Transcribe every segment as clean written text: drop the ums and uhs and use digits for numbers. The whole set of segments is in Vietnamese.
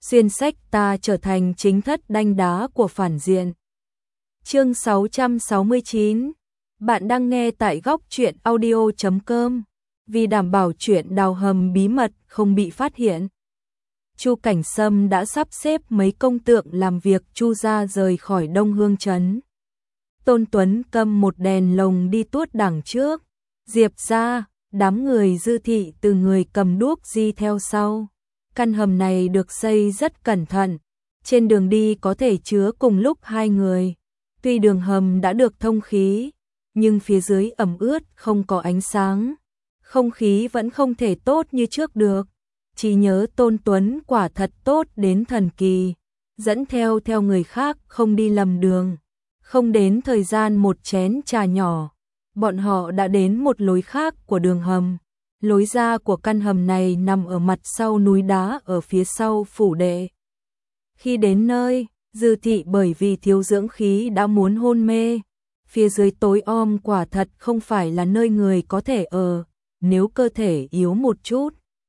xuyên sách ta trở thành chính thất đanh đá của phản diện. Chương 669. Bạn đang nghe tại góc truyện audio.com. Vì đảm bảo chuyện đào hầm bí mật không bị phát hiện, Chu Cảnh Sâm đã sắp xếp mấy công tượng làm việc Chu gia rời khỏi Đông Hương trấn. Tôn Tuấn cầm một đèn lồng đi tuốt đằng trước, Diệp gia, đám người Dư thị từ người cầm đuốc đi theo sau. Căn hầm này được xây rất cẩn thận, trên đường đi có thể chứa cùng lúc 2 người. Tuy đường hầm đã được thông khí, nhưng phía dưới ẩm ướt không có ánh sáng, không khí vẫn không thể tốt như trước được. Chỉ nhớ Tôn Tuấn quả thật tốt đến thần kỳ, dẫn theo người khác không đi lầm đường. Không đến thời gian một chén trà nhỏ, bọn họ đã đến một lối khác của đường hầm. Lối ra của căn hầm này nằm ở mặt sau núi đá ở phía sau phủ đệ. Khi đến nơi, Dư thị bởi vì thiếu dưỡng khí đã muốn hôn mê. Phía dưới tối om quả thật không phải là nơi người có thể ở, nếu cơ thể yếu một chút,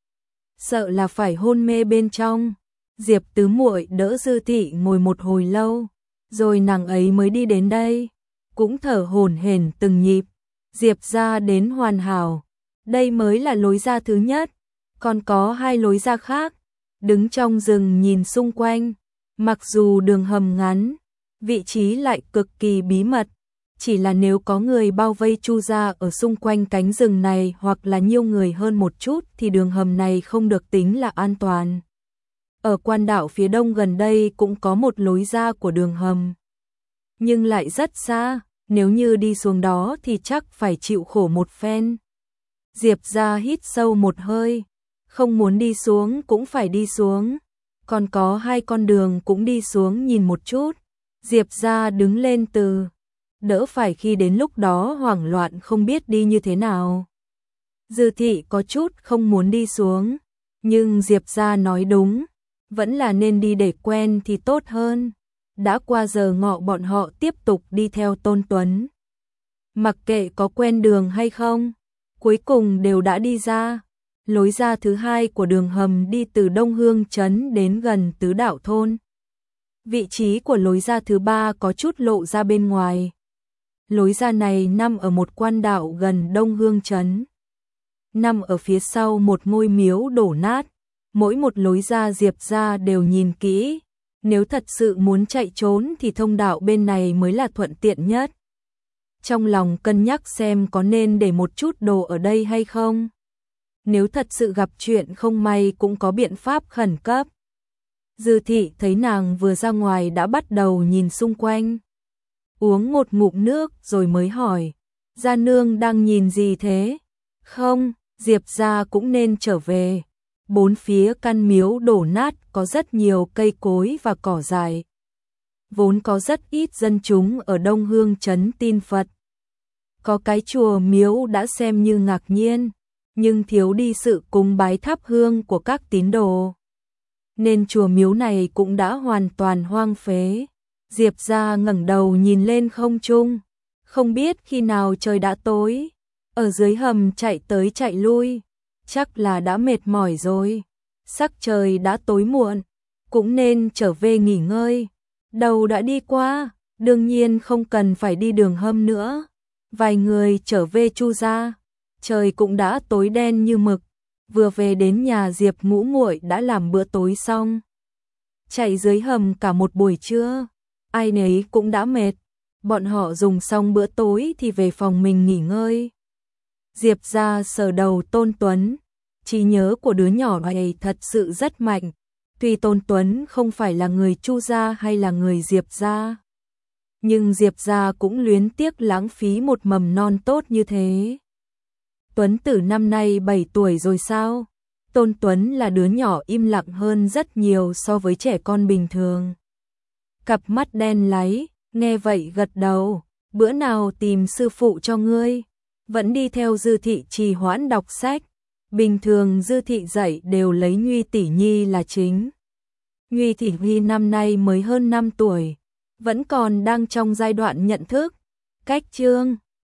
sợ là phải hôn mê bên trong. Diệp tứ muội đỡ Dư thị ngồi một hồi lâu, rồi nàng ấy mới đi đến đây, cũng thở hổn hển từng nhịp. Diệp gia đến hoàn hảo, đây mới là lối ra thứ nhất, còn có 2 lối ra khác. Đứng trong rừng nhìn xung quanh, mặc dù đường hầm ngắn, vị trí lại cực kỳ bí mật, chỉ là nếu có người bao vây Chu gia ở xung quanh cánh rừng này hoặc là nhiều người hơn một chút thì đường hầm này không được tính là an toàn. Ở quan đảo phía đông gần đây cũng có một lối ra của đường hầm, nhưng lại rất xa, nếu như đi xuống đó thì chắc phải chịu khổ một phen. Diệp gia hít sâu một hơi, không muốn đi xuống cũng phải đi xuống, còn có 2 con đường cũng đi xuống nhìn một chút. Diệp gia đứng lên từ, đỡ phải khi đến lúc đó hoảng loạn không biết đi như thế nào. Dư thị có chút không muốn đi xuống, nhưng Diệp gia nói đúng, vẫn là nên đi để quen thì tốt hơn. Đã qua giờ ngọ bọn họ tiếp tục đi theo Tôn Tuấn. Mặc kệ có quen đường hay không, cuối cùng đều đã đi ra. Lối ra thứ 2 của đường hầm đi từ Đông Hương trấn đến gần Tứ Đạo thôn. Vị trí của lối ra thứ 3 có chút lộ ra bên ngoài. Lối ra này nằm ở một quan đạo gần Đông Hương trấn, nằm ở phía sau một ngôi miếu đổ nát. Mỗi một lối ra Diệp gia đều nhìn kỹ, nếu thật sự muốn chạy trốn thì thông đạo bên này mới là thuận tiện nhất. Trong lòng cân nhắc xem có nên để một chút đồ ở đây hay không. Nếu thật sự gặp chuyện không may cũng có biện pháp khẩn cấp. Dư thị thấy nàng vừa ra ngoài đã bắt đầu nhìn xung quanh, uống một ngụm nước rồi mới hỏi, gia nương đang nhìn gì thế? Không, Diệp gia cũng nên trở về. Bốn phía căn miếu đổ nát có rất nhiều cây cối và cỏ dại. Vốn có rất ít dân chúng ở Đông Hương trấn tin Phật. Có cái chùa miếu đã xem như ngạc nhiên, nhưng thiếu đi sự cúng bái thắp hương của các tín đồ, nên chùa miếu này cũng đã hoàn toàn hoang phế. Diệp gia ngẩng đầu nhìn lên không trung, không biết khi nào trời đã tối, ở dưới hầm chạy tới chạy lui, chắc là đã mệt mỏi rồi. Sắc trời đã tối muộn, cũng nên trở về nghỉ ngơi. Đầu đã đi qua, đương nhiên không cần phải đi đường hầm nữa. Vài người trở về Chu gia, trời cũng đã tối đen như mực. Vừa về đến nhà Diệp ngũ muội đã làm bữa tối xong. Chạy dưới hầm cả một buổi trưa, ai nấy cũng đã mệt. Bọn họ dùng xong bữa tối thì về phòng mình nghỉ ngơi. Diệp gia sờ đầu Tôn Tuấn, trí nhớ của đứa nhỏ này thật sự rất mạnh. Tuy Tôn Tuấn không phải là người Chu gia hay là người Diệp gia, nhưng Diệp gia cũng luyến tiếc lãng phí một mầm non tốt như thế. Tuấn Tử năm nay 7 tuổi rồi sao? Tôn Tuấn là đứa nhỏ im lặng hơn rất nhiều so với trẻ con bình thường. Cặp mắt đen láy, nghe vậy gật đầu, bữa nào tìm sư phụ cho ngươi. Vẫn đi theo Dư thị trì hoãn đọc sách. Bình thường Dư thị dạy đều lấy Nhuy tỷ nhi là chính. Nhuy tỷ nhi năm nay mới hơn 5 tuổi, vẫn còn đang trong giai đoạn nhận thức. Cách chương